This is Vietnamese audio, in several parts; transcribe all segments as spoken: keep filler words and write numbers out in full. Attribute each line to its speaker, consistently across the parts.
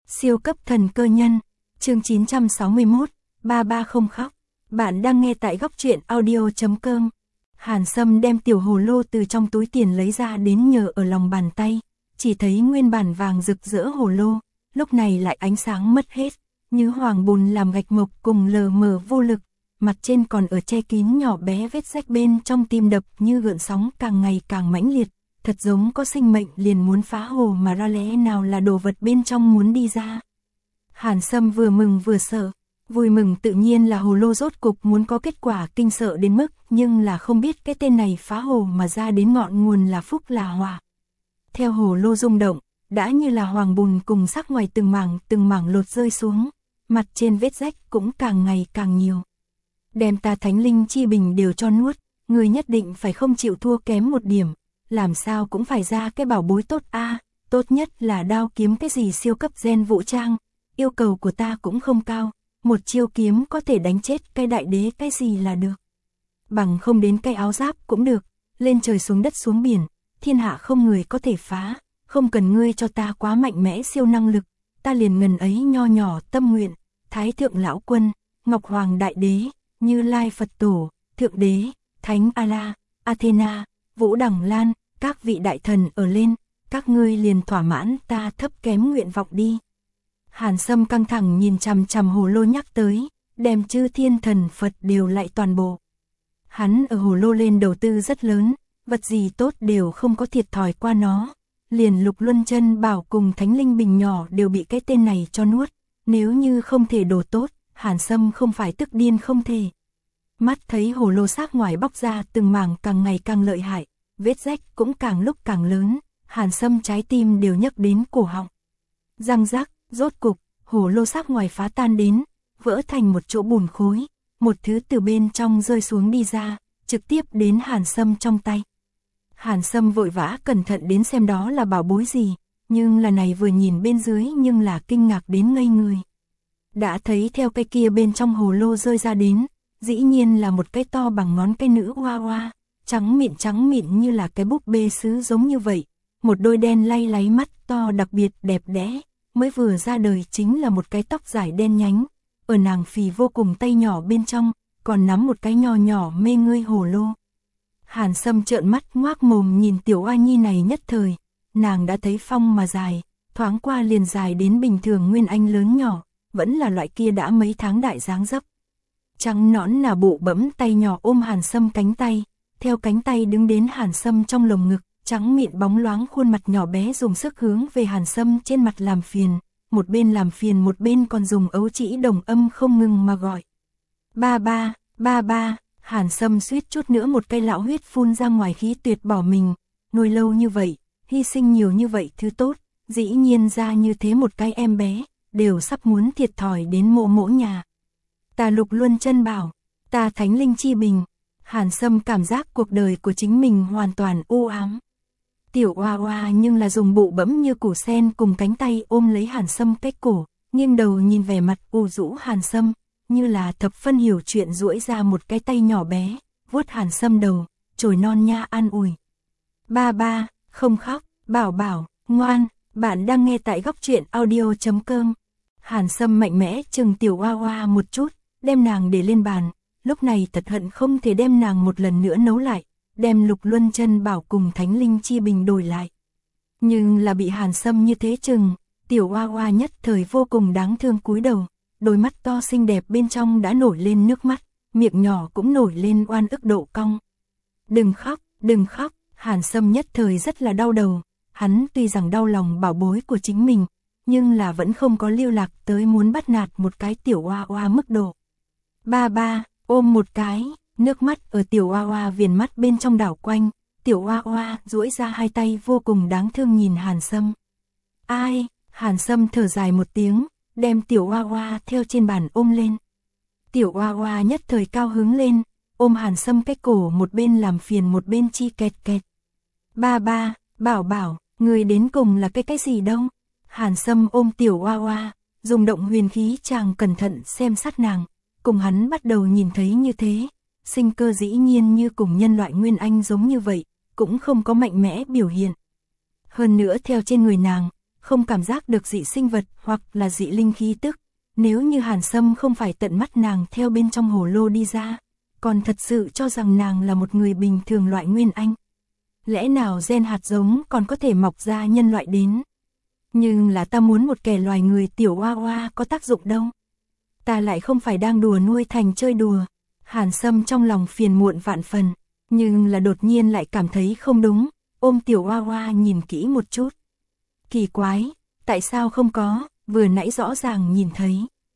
Speaker 1: Siêu cấp thần cơ nhân, chương chín trăm sáu mươi mốt, ba ba không khóc. Bạn đang nghe tại góc truyện audio chấm com. Hàn Sâm đem tiểu hồ lô từ trong túi tiền lấy ra đến nhờ ở lòng bàn tay, chỉ thấy nguyên bản vàng rực rỡ hồ lô, lúc này lại ánh sáng mất hết, như hoàng bùn làm gạch mộc cùng lờ mờ vô lực, mặt trên còn ở che kín nhỏ bé vết rách bên trong tim đập như gợn sóng càng ngày càng mãnh liệt, thật giống có sinh mệnh liền muốn phá hồ mà ra lẽ nào là đồ vật bên trong muốn đi ra. Hàn Sâm vừa mừng vừa sợ, vui mừng tự nhiên là hồ lô rốt cục muốn có kết quả, kinh sợ đến mức nhưng là không biết cái tên này phá hồ mà ra đến ngọn nguồn là phúc là họa. Theo hồ lô rung động, đã như là hoàng bùn cùng sắc ngoài từng mảng từng mảng lột rơi xuống, mặt trên vết rách cũng càng ngày càng nhiều. Đem ta thánh linh chi bình đều cho nuốt, người nhất định phải không chịu thua kém một điểm, làm sao cũng phải ra cái bảo bối tốt a, à, tốt nhất là đao kiếm cái gì siêu cấp gen vũ trang, yêu cầu của ta cũng không cao, một chiêu kiếm có thể đánh chết cái đại đế cái gì là được. Bằng không đến cái áo giáp cũng được, lên trời xuống đất xuống biển, thiên hạ không người có thể phá, không cần ngươi cho ta quá mạnh mẽ siêu năng lực, ta liền ngần ấy nho nhỏ tâm nguyện, Thái thượng lão quân, Ngọc Hoàng đại đế, Như Lai Phật tổ, Thượng đế, Thánh A-la, Athena, Vũ Đẳng Lan, các vị đại thần ở lên, các ngươi liền thỏa mãn ta thấp kém nguyện vọng đi. Hàn Sâm căng thẳng nhìn chằm chằm hồ lô nhắc tới, đem chư thiên thần Phật đều lại toàn bộ. Hắn ở hồ lô lên đầu tư rất lớn, vật gì tốt đều không có thiệt thòi qua nó, liền Lục Luân Chân Bảo cùng Thánh Linh Bình nhỏ đều bị cái tên này cho nuốt, nếu như không thể đồ tốt, Hàn Sâm không phải tức điên không thể. Mắt thấy hồ lô xác ngoài bóc ra từng mảng càng ngày càng lợi hại, vết rách cũng càng lúc càng lớn, Hàn Sâm trái tim đều nhấc đến cổ họng. Răng rắc, rốt cục, hồ lô xác ngoài phá tan đến, vỡ thành một chỗ bùn khối, một thứ từ bên trong rơi xuống đi ra, trực tiếp đến Hàn Sâm trong tay. Hàn Sâm vội vã cẩn thận đến xem đó là bảo bối gì, nhưng là này vừa nhìn bên dưới nhưng là kinh ngạc đến ngây người. Đã thấy theo cái kia bên trong hồ lô rơi ra đến, dĩ nhiên là một cái to bằng ngón cái nữ hoa hoa, trắng mịn trắng mịn như là cái búp bê sứ giống như vậy, một đôi đen lay láy mắt to đặc biệt đẹp đẽ, mới vừa ra đời chính là một cái tóc dài đen nhánh, ở nàng phì vô cùng tay nhỏ bên trong, còn nắm một cái nhỏ nhỏ mê ngươi hồ lô. Hàn Sâm trợn mắt ngoác mồm nhìn tiểu oa nhi này nhất thời, nàng đã thấy phong mà dài, thoáng qua liền dài đến bình thường nguyên anh lớn nhỏ, vẫn là loại kia đã mấy tháng đại dáng dấp. Trắng nõn là bụ bẫm tay nhỏ ôm Hàn Sâm cánh tay, theo cánh tay đứng đến Hàn Sâm trong lồng ngực, trắng mịn bóng loáng khuôn mặt nhỏ bé dùng sức hướng về Hàn Sâm trên mặt làm phiền, một bên làm phiền một bên còn dùng ấu trĩ đồng âm không ngừng mà gọi. Ba ba, ba ba, Hàn Sâm suýt chút nữa một cây lão huyết phun ra ngoài khí tuyệt bỏ mình, nuôi lâu như vậy, hy sinh nhiều như vậy thứ tốt, dĩ nhiên ra như thế một cái em bé, đều sắp muốn thiệt thòi đến mộ mỗ nhà. Ta Lục Luân Chân Bảo, ta Thánh Linh Chi Bình, Hàn Sâm cảm giác cuộc đời của chính mình hoàn toàn u ám. Tiểu oa oa nhưng là dùng bụ bẫm như củ sen cùng cánh tay ôm lấy Hàn Sâm cái cổ, nghiêng đầu nhìn vẻ mặt u rũ Hàn Sâm, như là thập phân hiểu chuyện duỗi ra một cái tay nhỏ bé, vuốt Hàn Sâm đầu, chồi non nha an ủi. Ba ba, không khóc, bảo bảo, ngoan, bạn đang nghe tại góc truyện audio chấm com. Hàn Sâm mạnh mẽ chừng tiểu oa oa một chút, đem nàng để lên bàn, lúc này thật hận không thể đem nàng một lần nữa nấu lại, đem Lục Luân Chân Bảo cùng Thánh Linh Chi Bình đổi lại. Nhưng là bị Hàn Sâm như thế chừng, tiểu oa oa nhất thời vô cùng đáng thương cúi đầu, đôi mắt to xinh đẹp bên trong đã nổi lên nước mắt, miệng nhỏ cũng nổi lên oan ức độ cong. Đừng khóc, đừng khóc, Hàn Sâm nhất thời rất là đau đầu, hắn tuy rằng đau lòng bảo bối của chính mình, nhưng là vẫn không có lưu lạc tới muốn bắt nạt một cái tiểu oa oa mức độ. Ba ba, ôm một cái, nước mắt ở tiểu oa oa viền mắt bên trong đảo quanh, tiểu oa oa duỗi ra hai tay vô cùng đáng thương nhìn Hàn Sâm. Ai, Hàn Sâm thở dài một tiếng, đem tiểu oa oa theo trên bàn ôm lên. Tiểu oa oa nhất thời cao hứng lên, ôm Hàn Sâm cái cổ một bên làm phiền một bên chi kẹt kẹt. Ba ba, bảo bảo, người đến cùng là cái cái gì đâu? Hàn Sâm ôm tiểu oa oa, dùng động huyền khí chàng cẩn thận xem sát nàng, cùng hắn bắt đầu nhìn thấy như thế, sinh cơ dĩ nhiên như cùng nhân loại nguyên anh giống như vậy, cũng không có mạnh mẽ biểu hiện. Hơn nữa theo trên người nàng, không cảm giác được dị sinh vật hoặc là dị linh khí tức. Nếu như Hàn Sâm không phải tận mắt nàng theo bên trong hồ lô đi ra, còn thật sự cho rằng nàng là một người bình thường loại nguyên anh. Lẽ nào gen hạt giống còn có thể mọc ra nhân loại đến? Nhưng là ta muốn một kẻ loài người tiểu oa oa có tác dụng đâu. Ta lại không phải đang đùa nuôi thành chơi đùa. Hàn Sâm trong lòng phiền muộn vạn phần, nhưng là đột nhiên lại cảm thấy không đúng, ôm tiểu oa oa nhìn kỹ một chút. Kỳ quái, tại sao không có, vừa nãy rõ ràng nhìn thấy.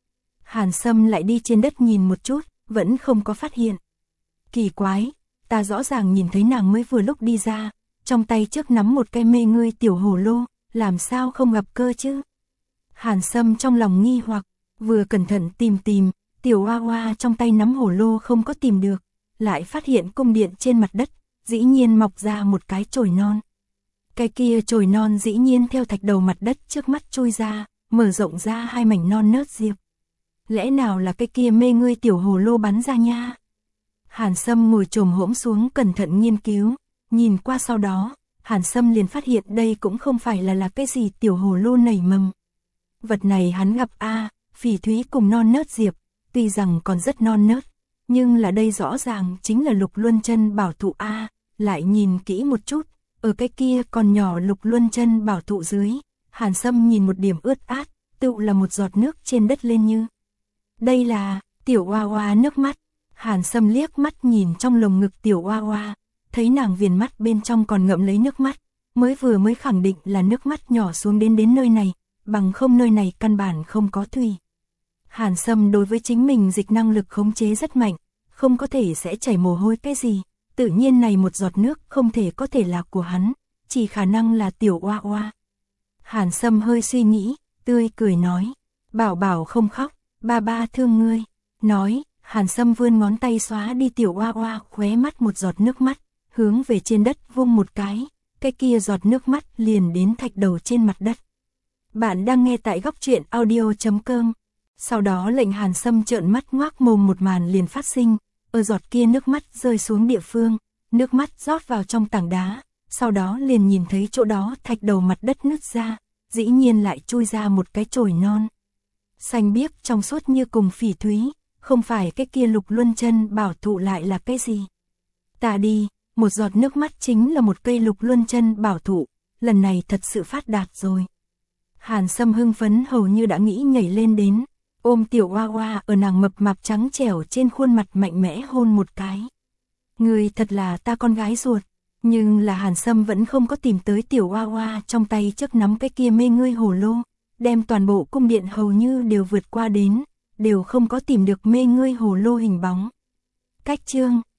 Speaker 1: Hàn Sâm lại đi trên đất nhìn một chút, vẫn không có phát hiện. Kỳ quái, ta rõ ràng nhìn thấy nàng mới vừa lúc đi ra, trong tay trước nắm một cái mê ngươi tiểu hồ lô, làm sao không gặp cơ chứ? Hàn Sâm trong lòng nghi hoặc, vừa cẩn thận tìm tìm, tiểu oa oa trong tay nắm hồ lô không có tìm được, lại phát hiện cung điện trên mặt đất, dĩ nhiên mọc ra một cái chồi non. Cái kia chồi non dĩ nhiên theo thạch đầu mặt đất trước mắt chui ra, mở rộng ra hai mảnh non nớt diệp. Lẽ nào là cái kia mê ngươi tiểu hồ lô bắn ra nha? Hàn Sâm ngồi chồm hổm xuống cẩn thận nghiên cứu, nhìn qua sau đó, Hàn Sâm liền phát hiện đây cũng không phải là là cái gì tiểu hồ lô nảy mầm. Vật này hắn gặp a, phỉ thúy cùng non nớt diệp, tuy rằng còn rất non nớt, nhưng là đây rõ ràng chính là Lục Luân Chân bảo thụ a, lại nhìn kỹ một chút, ở cái kia còn nhỏ Lục Luân Chân bảo thụ dưới, Hàn Sâm nhìn một điểm ướt át, tựu là một giọt nước trên đất lên như. Đây là tiểu oa oa nước mắt. Hàn Sâm liếc mắt nhìn trong lồng ngực tiểu oa oa, thấy nàng viền mắt bên trong còn ngậm lấy nước mắt, mới vừa mới khẳng định là nước mắt nhỏ xuống đến đến nơi này, bằng không nơi này căn bản không có thủy. Hàn Sâm đối với chính mình dịch năng lực khống chế rất mạnh, không có thể sẽ chảy mồ hôi cái gì, tự nhiên này một giọt nước không thể có thể là của hắn, chỉ khả năng là tiểu oa oa. Hàn Sâm hơi suy nghĩ, tươi cười nói, bảo bảo không khóc, ba ba thương ngươi. Nói, Hàn Sâm vươn ngón tay xóa đi tiểu oa oa khóe mắt một giọt nước mắt, hướng về trên đất vung một cái, cái kia giọt nước mắt liền đến thạch đầu trên mặt đất. Bạn đang nghe tại góc truyện audio chấm com. Sau đó lệnh Hàn Sâm trợn mắt ngoác mồm một màn liền phát sinh, ở giọt kia nước mắt rơi xuống địa phương, nước mắt rót vào trong tảng đá, sau đó liền nhìn thấy chỗ đó thạch đầu mặt đất nứt ra, dĩ nhiên lại chui ra một cái chồi non. Xanh biếc trong suốt như cùng phỉ thúy, không phải cái kia Lục Luân Chân bảo thụ lại là cái gì. Ta đi, một giọt nước mắt chính là một cây Lục Luân Chân bảo thụ, lần này thật sự phát đạt rồi. Hàn Sâm hưng phấn hầu như đã nghĩ nhảy lên đến, ôm tiểu oa oa ở nàng mập mạp trắng trẻo trên khuôn mặt mạnh mẽ hôn một cái. Người thật là ta con gái ruột, nhưng là Hàn Sâm vẫn không có tìm tới tiểu oa oa trong tay trước nắm cái kia mê ngươi hồ lô, đem toàn bộ cung điện hầu như đều vượt qua đến, đều không có tìm được mê ngươi hồ lô hình bóng. Cách chương